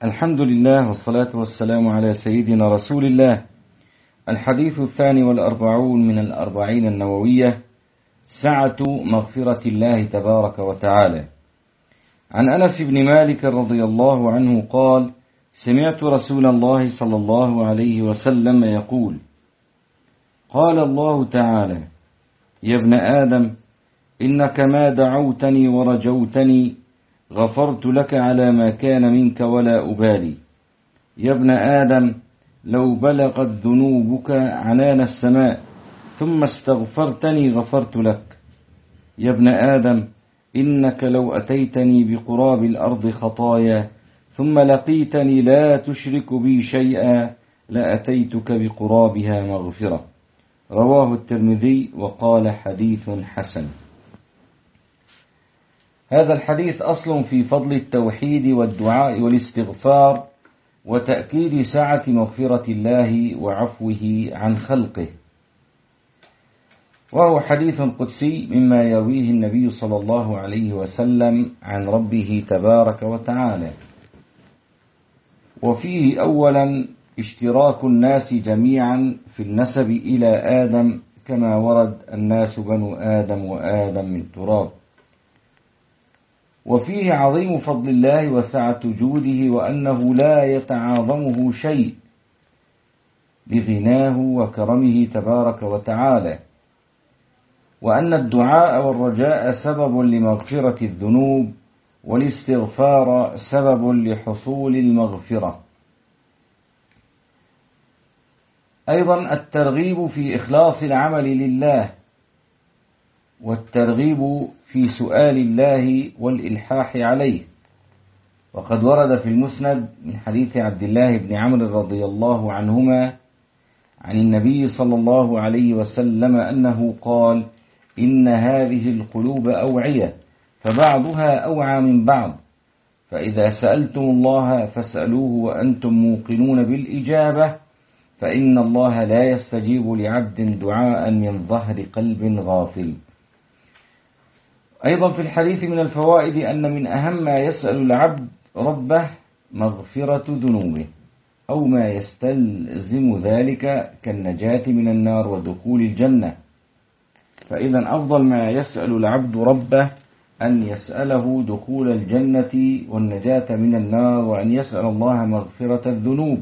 الحمد لله والصلاة والسلام على سيدنا رسول الله. الحديث 42 من 40 النووية: سعة مغفرة الله تبارك وتعالى. عن أنس بن مالك رضي الله عنه قال: سمعت رسول الله صلى الله عليه وسلم يقول: قال الله تعالى: يا ابن آدم، إنك ما دعوتني ورجوتني غفرت لك على ما كان منك ولا أبالي. يا ابن آدم، لو بلغت ذنوبك عنان السماء ثم استغفرتني غفرت لك. يا ابن آدم، إنك لو أتيتني بقراب الأرض خطايا ثم لقيتني لا تشرك بي شيئا لأتيتك بقرابها مغفرة. رواه الترمذي وقال: حديث حسن. هذا الحديث أصل في فضل التوحيد والدعاء والاستغفار وتأكيد سعة مغفرة الله وعفوه عن خلقه، وهو حديث قدسي مما يرويه النبي صلى الله عليه وسلم عن ربه تبارك وتعالى. وفيه أولا اشتراك الناس جميعا في النسب إلى آدم، كما ورد: الناس بنو آدم وآدم من تراب. وفيه عظيم فضل الله وسعة جوده، وأنه لا يتعاظمه شيء بغناه وكرمه تبارك وتعالى، وأن الدعاء والرجاء سبب لمغفرة الذنوب، والاستغفار سبب لحصول المغفرة. أيضا الترغيب في إخلاص العمل لله، والترغيب في سؤال الله والإلحاح عليه. وقد ورد في المسند من حديث عبد الله بن عمرو رضي الله عنهما عن النبي صلى الله عليه وسلم أنه قال: إن هذه القلوب أوعية، فبعضها أوعى من بعض، فإذا سألتم الله فاسألوه وأنتم موقنون بالإجابة، فإن الله لا يستجيب لعبد دعاء من ظهر قلب غافل. أيضا في الحديث من الفوائد أن من أهم ما يسأل العبد ربه مغفرة ذنوبه، أو ما يستلزم ذلك كالنجاة من النار ودخول الجنة. فإذا أفضل ما يسأل العبد ربه أن يسأله دخول الجنة والنجاة من النار، وأن يسأل الله مغفرة الذنوب.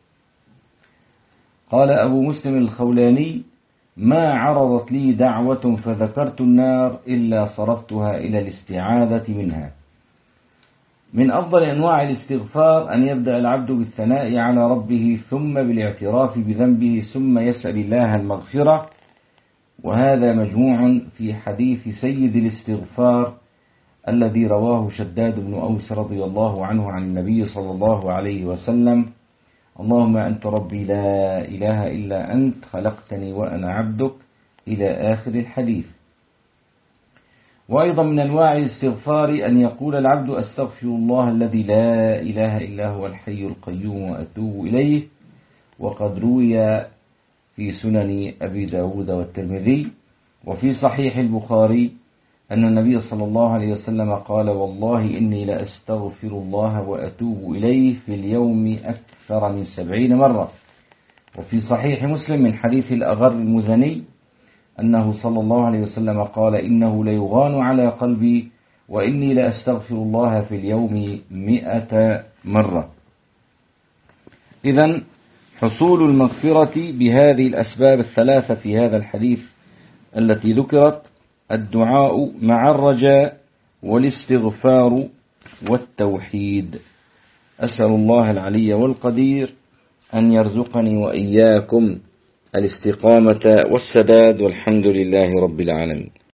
قال أبو مسلم الخولاني: ما عرضت لي دعوة فذكرت النار إلا صرفتها إلى الاستعاذة منها. من أفضل أنواع الاستغفار أن يبدأ العبد بالثناء على ربه، ثم بالاعتراف بذنبه، ثم يسأل الله المغفرة. وهذا مجموع في حديث سيد الاستغفار الذي رواه شداد بن أوس رضي الله عنه عن النبي صلى الله عليه وسلم: اللهم أنت ربي لا إله إلا أنت، خلقتني وأنا عبدك، إلى آخر الحديث. وأيضا من أنواع الاستغفار أن يقول العبد: أستغفر الله الذي لا إله إلا هو الحي القيوم وأتوب إليه. وقد روي في سنن أبي داود والترمذي وفي صحيح البخاري أن النبي صلى الله عليه وسلم قال: والله إني لأستغفر الله وأتوب إليه في اليوم أكثر من 70 مرة. وفي صحيح مسلم من حديث الأغر المزني أنه صلى الله عليه وسلم قال: إنه ليغان على قلبي وإني لأستغفر الله في اليوم 100 مرة. إذن حصول المغفرة بهذه الأسباب الثلاثة في هذا الحديث التي ذكرت: الدعاء مع الرجاء والاستغفار والتوحيد. أسأل الله العلي والقدير أن يرزقني وإياكم الاستقامة والسداد، والحمد لله رب العالمين.